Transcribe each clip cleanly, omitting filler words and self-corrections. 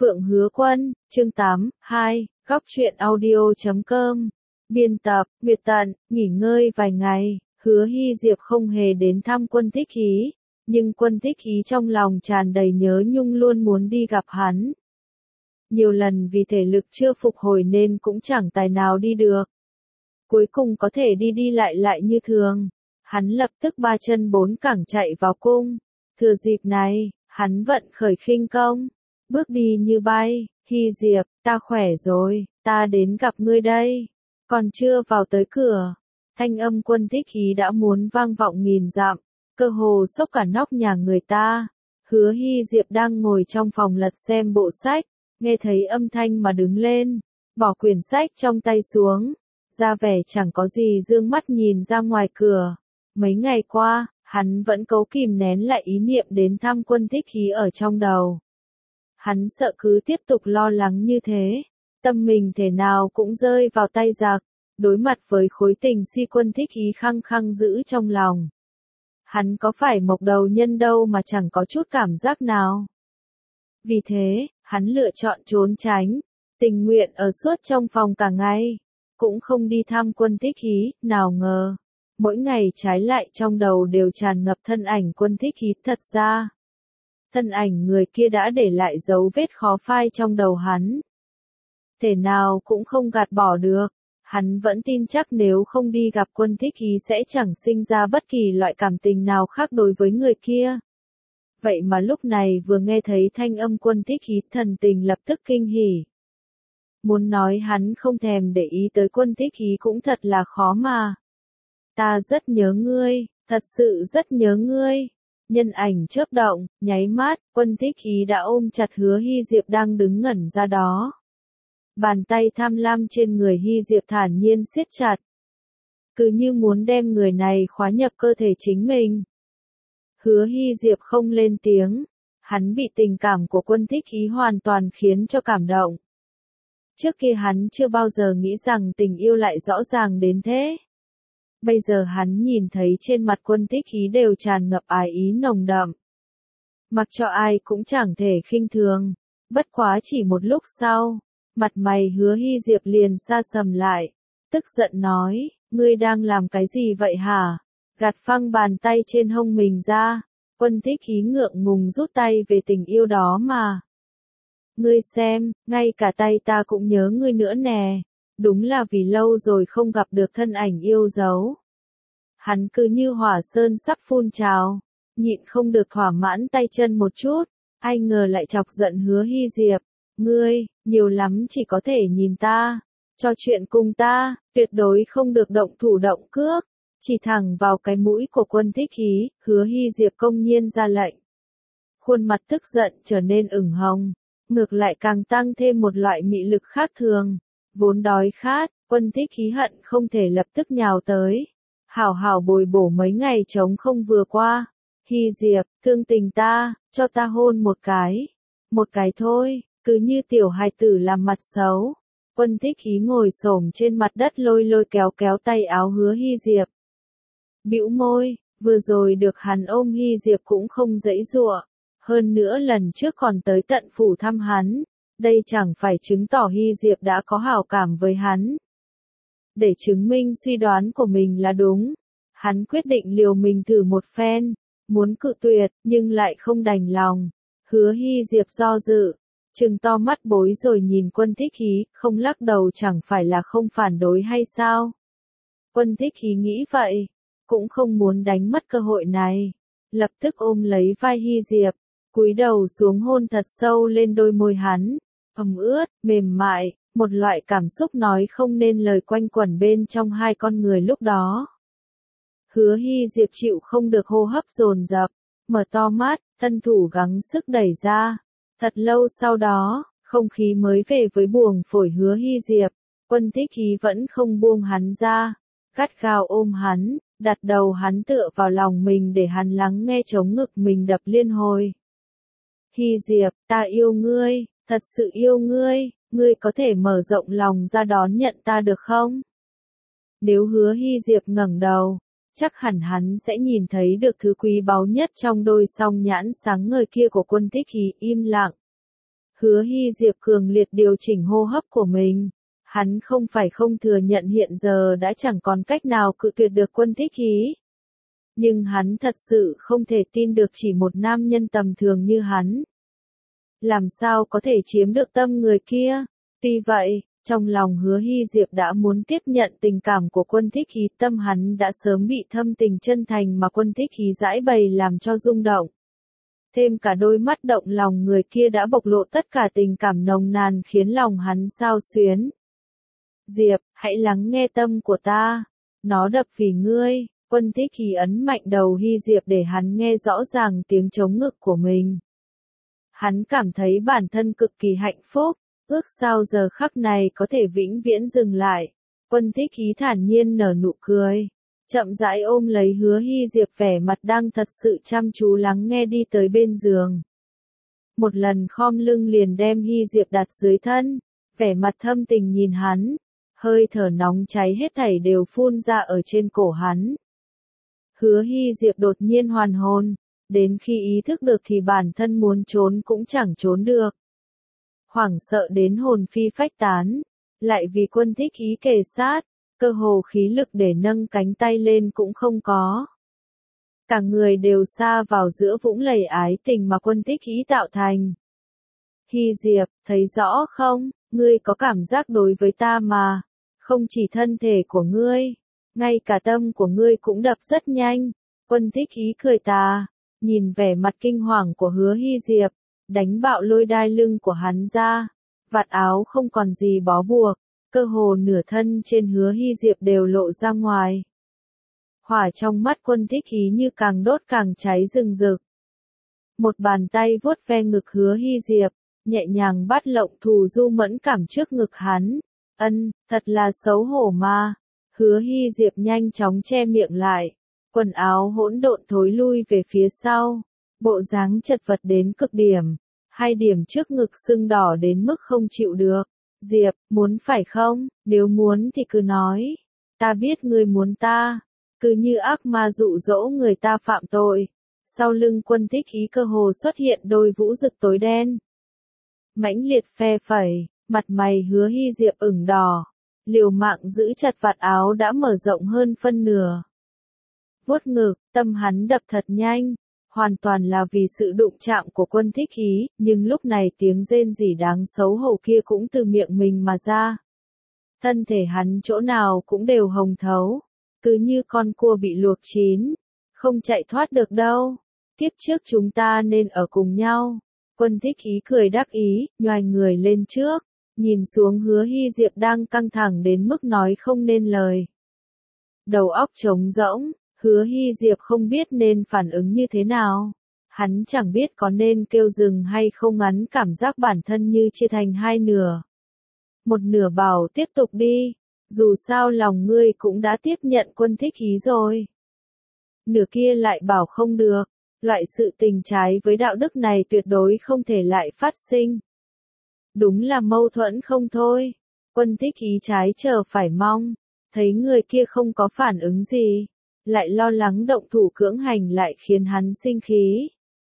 Phượng Hứa Quân, chương 8, 2, góc truyện audio.com. Biên tập, Nguyệt Tận, nghỉ ngơi vài ngày, Hứa Hy Diệp không hề đến thăm Quân Thích Ý, nhưng Quân Thích Ý trong lòng tràn đầy nhớ nhung luôn muốn đi gặp hắn. Nhiều lần vì thể lực chưa phục hồi nên cũng chẳng tài nào đi được. Cuối cùng có thể đi đi lại như thường. Hắn lập tức ba chân bốn cẳng chạy vào cung. Thừa dịp này, hắn vận khởi khinh công. Bước đi như bay, Hy Diệp, ta khỏe rồi, ta đến gặp ngươi đây. Còn chưa vào tới cửa, thanh âm Quân Thích Ý đã muốn vang vọng nghìn dặm, cơ hồ sốc cả nóc nhà người ta. Hứa Hy Diệp đang ngồi trong phòng lật xem bộ sách, nghe thấy âm thanh mà đứng lên, bỏ quyển sách trong tay xuống, ra vẻ chẳng có gì dương mắt nhìn ra ngoài cửa. Mấy ngày qua, hắn vẫn cố kìm nén lại ý niệm đến thăm Quân Thích Ý ở trong đầu. Hắn sợ cứ tiếp tục lo lắng như thế, tâm mình thể nào cũng rơi vào tay giặc, đối mặt với khối tình si Quân Thích Ý khăng khăng giữ trong lòng. Hắn có phải mộc đầu nhân đâu mà chẳng có chút cảm giác nào. Vì thế, hắn lựa chọn trốn tránh, tình nguyện ở suốt trong phòng cả ngày, cũng không đi thăm Quân Thích Ý. Nào ngờ, mỗi ngày trái lại trong đầu đều tràn ngập thân ảnh Quân Thích Ý. Thật ra, thân ảnh người kia đã để lại dấu vết khó phai trong đầu hắn. Thể nào cũng không gạt bỏ được, hắn vẫn tin chắc nếu không đi gặp Quân Thích Ý sẽ chẳng sinh ra bất kỳ loại cảm tình nào khác đối với người kia. Vậy mà lúc này vừa nghe thấy thanh âm Quân Thích Ý, thần tình lập tức kinh hỉ. Muốn nói hắn không thèm để ý tới Quân Thích Ý cũng thật là khó mà. Ta rất nhớ ngươi, thật sự rất nhớ ngươi. Nhân ảnh chớp động, nháy mắt, Quân Thích Ý đã ôm chặt Hứa Hy Diệp đang đứng ngẩn ra đó. Bàn tay tham lam trên người Hy Diệp thản nhiên siết chặt. Cứ như muốn đem người này khóa nhập cơ thể chính mình. Hứa Hy Diệp không lên tiếng, hắn bị tình cảm của Quân Thích Ý hoàn toàn khiến cho cảm động. Trước kia hắn chưa bao giờ nghĩ rằng tình yêu lại rõ ràng đến thế. Bây giờ hắn nhìn thấy trên mặt Quân Thích Ý đều tràn ngập ái ý nồng đậm. Mặc cho ai cũng chẳng thể khinh thường, bất quá chỉ một lúc sau, mặt mày Hứa Hy Diệp liền sa sầm lại, tức giận nói, ngươi đang làm cái gì vậy hả? Gạt phăng bàn tay trên hông mình ra, Quân Thích Ý ngượng ngùng rút tay về tình yêu đó mà. Ngươi xem, ngay cả tay ta cũng nhớ ngươi nữa nè, đúng là vì lâu rồi không gặp được thân ảnh yêu dấu. Hắn cứ như hỏa sơn sắp phun trào, nhịn không được thỏa mãn tay chân một chút, ai ngờ lại chọc giận Hứa Hy Diệp. Ngươi, nhiều lắm chỉ có thể nhìn ta, trò chuyện cùng ta, tuyệt đối không được động thủ động cước. Chỉ thẳng vào cái mũi của Quân Thích Ý, Hứa Hy Diệp công nhiên ra lệnh. Khuôn mặt tức giận trở nên ửng hồng, ngược lại càng tăng thêm một loại mị lực khác thường. Vốn đói khát, Quân Thích Ý hận không thể lập tức nhào tới. Hảo hảo bồi bổ mấy ngày trống không vừa qua. Hy Diệp, thương tình ta, cho ta hôn một cái. Một cái thôi, cứ như tiểu hài tử làm mặt xấu. Quân Thích Ý ngồi xổm trên mặt đất lôi kéo tay áo Hứa Hy Diệp. Bĩu môi, vừa rồi được hắn ôm Hy Diệp cũng không dãy dụa. Hơn nữa lần trước còn tới tận phủ thăm hắn. Đây chẳng phải chứng tỏ Hy Diệp đã có hảo cảm với hắn. Để chứng minh suy đoán của mình là đúng, hắn quyết định liều mình thử một phen, muốn cự tuyệt, nhưng lại không đành lòng. Hứa Hy Diệp do dự, trừng to mắt bối rồi nhìn Quân Thích Ý, không lắc đầu chẳng phải là không phản đối hay sao? Quân Thích Ý nghĩ vậy, cũng không muốn đánh mất cơ hội này, lập tức ôm lấy vai Hy Diệp, cúi đầu xuống hôn thật sâu lên đôi môi hắn, ẩm ướt, mềm mại. Một loại cảm xúc nói không nên lời quanh quẩn bên trong hai con người lúc đó. Hứa Hy Diệp chịu không được hô hấp dồn dập, mở to mắt, thân thủ gắng sức đẩy ra. Thật lâu sau đó, không khí mới về với buồng phổi Hứa Hy Diệp, Quân Thích Ý vẫn không buông hắn ra, gắt gao ôm hắn, đặt đầu hắn tựa vào lòng mình để hắn lắng nghe trống ngực mình đập liên hồi. Hy Diệp, ta yêu ngươi, thật sự yêu ngươi. Ngươi có thể mở rộng lòng ra đón nhận ta được không? Nếu Hứa Hy Diệp ngẩng đầu, chắc hẳn hắn sẽ nhìn thấy được thứ quý báu nhất trong đôi song nhãn sáng ngời kia của Quân Thích Ý. Im lặng. Hứa Hy Diệp cường liệt điều chỉnh hô hấp của mình. Hắn không phải không thừa nhận hiện giờ đã chẳng còn cách nào cự tuyệt được Quân Thích Ý. Nhưng hắn thật sự không thể tin được chỉ một nam nhân tầm thường như hắn. Làm sao có thể chiếm được tâm người kia? Tuy vậy, trong lòng Hứa Hy Diệp đã muốn tiếp nhận tình cảm của Quân Thích Ý, tâm hắn đã sớm bị thâm tình chân thành mà Quân Thích Ý giãi bày làm cho rung động. Thêm cả đôi mắt động lòng người kia đã bộc lộ tất cả tình cảm nồng nàn khiến lòng hắn xao xuyến. Diệp, hãy lắng nghe tâm của ta. Nó đập vì ngươi. Quân Thích Ý ấn mạnh đầu Hy Diệp để hắn nghe rõ ràng tiếng trống ngực của mình. Hắn cảm thấy bản thân cực kỳ hạnh phúc, ước sao giờ khắc này có thể vĩnh viễn dừng lại. Quân Thích Ý thản nhiên nở nụ cười, chậm rãi ôm lấy Hứa Hy Diệp, vẻ mặt đang thật sự chăm chú lắng nghe, đi tới bên giường. Một lần khom lưng liền đem Hy Diệp đặt dưới thân, vẻ mặt thâm tình nhìn hắn, hơi thở nóng cháy hết thảy đều phun ra ở trên cổ hắn. Hứa Hy Diệp đột nhiên hoàn hồn, đến khi ý thức được thì bản thân muốn trốn cũng chẳng trốn được. Hoảng sợ đến hồn phi phách tán, lại vì Quân Thích Ý kề sát, cơ hồ khí lực để nâng cánh tay lên cũng không có. Cả người đều sa vào giữa vũng lầy ái tình mà Quân Thích Ý tạo thành. Hy Diệp, thấy rõ không, ngươi có cảm giác đối với ta mà, không chỉ thân thể của ngươi, ngay cả tâm của ngươi cũng đập rất nhanh. Quân Thích Ý cười tà, nhìn vẻ mặt kinh hoàng của Hứa Hy Diệp, đánh bạo lôi đai lưng của hắn ra, vạt áo không còn gì bó buộc, cơ hồ nửa thân trên Hứa Hy Diệp đều lộ ra ngoài. Hỏa trong mắt Quân Thích Ý như càng đốt càng cháy rừng rực. Một bàn tay vuốt ve ngực Hứa Hy Diệp, nhẹ nhàng bắt lộng thù du mẫn cảm trước ngực hắn. Thật là xấu hổ mà. Hứa Hy Diệp nhanh chóng che miệng lại, quần áo hỗn độn thối lui về phía sau, bộ dáng chật vật đến cực điểm, hai điểm trước ngực sưng đỏ đến mức không chịu được. Diệp, muốn phải không? Nếu muốn thì cứ nói, ta biết ngươi muốn ta, cứ như ác ma dụ dỗ người ta phạm tội. Sau lưng Quân Thích Ý cơ hồ xuất hiện đôi vũ rực tối đen, mãnh liệt phe phẩy, mặt mày Hứa Hy Diệp ửng đỏ, liều mạng giữ chặt vạt áo đã mở rộng hơn phân nửa. Vuốt ngực, tâm hắn đập thật nhanh, hoàn toàn là vì sự đụng chạm của Quân Thích Ý, nhưng lúc này tiếng rên rỉ đáng xấu hổ kia cũng từ miệng mình mà ra. Thân thể hắn chỗ nào cũng đều hồng thấu, cứ như con cua bị luộc chín, không chạy thoát được đâu. Tiếp trước chúng ta nên ở cùng nhau. Quân Thích Ý cười đắc ý, nhoài người lên trước, nhìn xuống Hứa Hy Diệp đang căng thẳng đến mức nói không nên lời. Đầu óc trống rỗng, Hứa Hy Diệp không biết nên phản ứng như thế nào. Hắn chẳng biết có nên kêu dừng hay không, ngắn cảm giác bản thân như chia thành hai nửa. Một nửa bảo tiếp tục đi, dù sao lòng ngươi cũng đã tiếp nhận Quân Thích Ý rồi. Nửa kia lại bảo không được, loại sự tình trái với đạo đức này tuyệt đối không thể lại phát sinh. Đúng là mâu thuẫn không thôi. Quân Thích Ý trái chờ phải mong, thấy người kia không có phản ứng gì, lại lo lắng động thủ cưỡng hành lại khiến hắn sinh khí.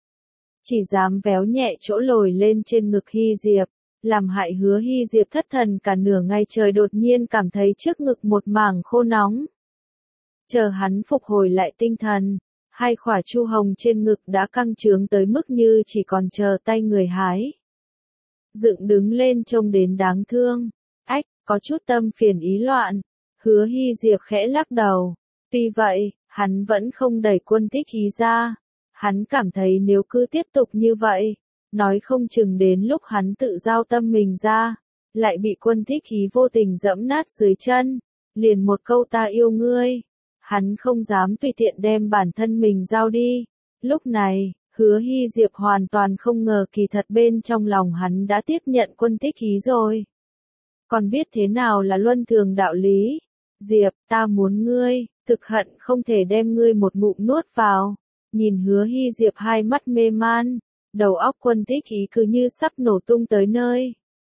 Chỉ dám véo nhẹ chỗ lồi lên trên ngực Hy Diệp, làm hại Hứa Hy Diệp thất thần cả nửa ngày trời, đột nhiên cảm thấy trước ngực một mảng khô nóng. Chờ hắn phục hồi lại tinh thần, hai khỏa chu hồng trên ngực đã căng trướng tới mức như chỉ còn chờ tay người hái. Dựng đứng lên trông đến đáng thương. Ách, có chút tâm phiền ý loạn. Hứa Hy Diệp khẽ lắc đầu. Tuy vậy, hắn vẫn không đẩy Quân Thích Ý ra. Hắn cảm thấy nếu cứ tiếp tục như vậy, nói không chừng đến lúc hắn tự giao tâm mình ra, lại bị Quân Thích Ý vô tình dẫm nát dưới chân. Liền một câu ta yêu ngươi, hắn không dám tùy tiện đem bản thân mình giao đi. Lúc này, Hứa Hy Diệp hoàn toàn không ngờ kỳ thật bên trong lòng hắn đã tiếp nhận Quân Thích Ý rồi. Còn biết thế nào là luân thường đạo lý. Diệp, ta muốn ngươi, thực hận không thể đem ngươi một ngụm nuốt vào. Nhìn Hứa Hy Diệp hai mắt mê man, đầu óc Quân Thích Ý cứ như sắp nổ tung tới nơi.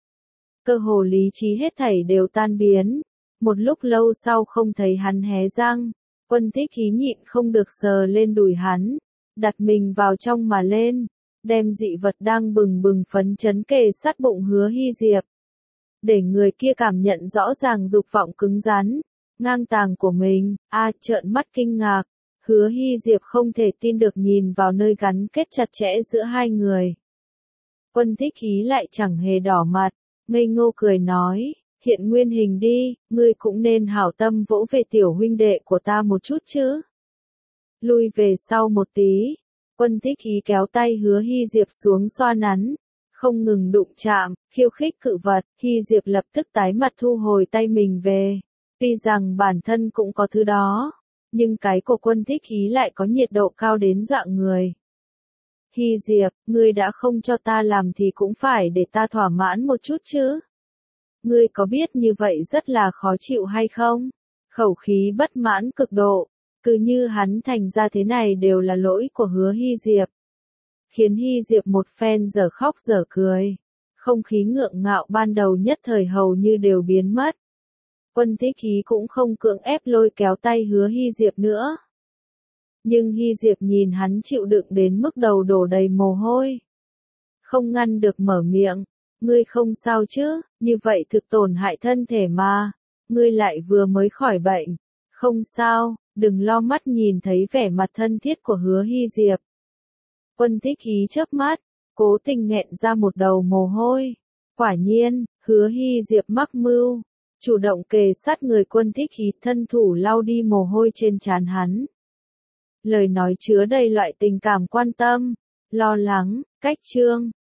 Cơ hồ lý trí hết thảy đều tan biến. Một lúc lâu sau không thấy hắn hé răng, Quân Thích Ý nhịn không được sờ lên đùi hắn, đặt mình vào trong mà lên. đem dị vật đang bừng bừng phấn chấn kề sát bụng Hứa Hy Diệp. Để người kia cảm nhận rõ ràng dục vọng cứng rắn, ngang tàng của mình, trợn mắt kinh ngạc. Hứa Hy Diệp không thể tin được nhìn vào nơi gắn kết chặt chẽ giữa hai người. Quân Thích Ý lại chẳng hề đỏ mặt, ngây ngô cười nói, hiện nguyên hình đi, ngươi cũng nên hảo tâm vỗ về tiểu huynh đệ của ta một chút chứ. Lui về sau một tí, Quân Thích Ý kéo tay Hứa Hy Diệp xuống xoa nắn, không ngừng đụng chạm, khiêu khích cự vật. Hy Diệp lập tức tái mặt thu hồi tay mình về. Tuy rằng bản thân cũng có thứ đó, nhưng cái của Quân Thích Ý lại có nhiệt độ cao đến dọa người. Hy Diệp, ngươi đã không cho ta làm thì cũng phải để ta thỏa mãn một chút chứ. Ngươi có biết như vậy rất là khó chịu hay không? Khẩu khí bất mãn cực độ, cứ như hắn thành ra thế này đều là lỗi của Hứa Hy Diệp. Khiến Hy Diệp một phen dở khóc dở cười. Không khí ngượng ngạo ban đầu nhất thời hầu như đều biến mất. Quân Thích Ý cũng không cưỡng ép lôi kéo tay Hứa Hy Diệp nữa. Nhưng Hy Diệp nhìn hắn chịu đựng đến mức đầu đổ đầy mồ hôi. Không ngăn được mở miệng, ngươi không sao chứ, như vậy thực tổn hại thân thể mà, ngươi lại vừa mới khỏi bệnh. Không sao, đừng lo. Mắt nhìn thấy vẻ mặt thân thiết của Hứa Hy Diệp. Quân Thích Ý chớp mắt, cố tình nghẹn ra một đầu mồ hôi. Quả nhiên, Hứa Hy Diệp mắc mưu, chủ động kề sát người Quân Thích Ý, thân thủ lau đi mồ hôi trên trán hắn. Lời nói chứa đầy loại tình cảm quan tâm, lo lắng, cách trương.